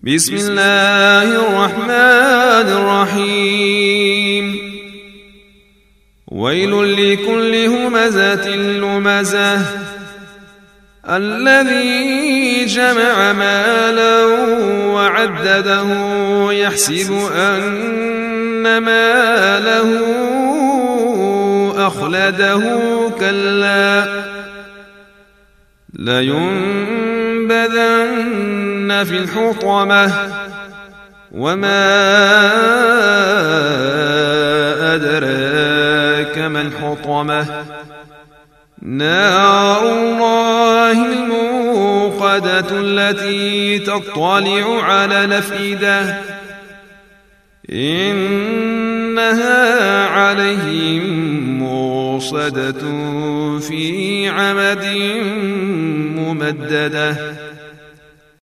بسم الله الرحمن الرحيم ويل لكل همزة لمزة الذي جمع مالا وعدده يحسب أن ماله أخلده كلا لينبذن في الحطمة وما أدراك ما الحطمة نار الله الموقدة التي تطلع على الأفئدة إنها عليهم موصدة في عمد ممددة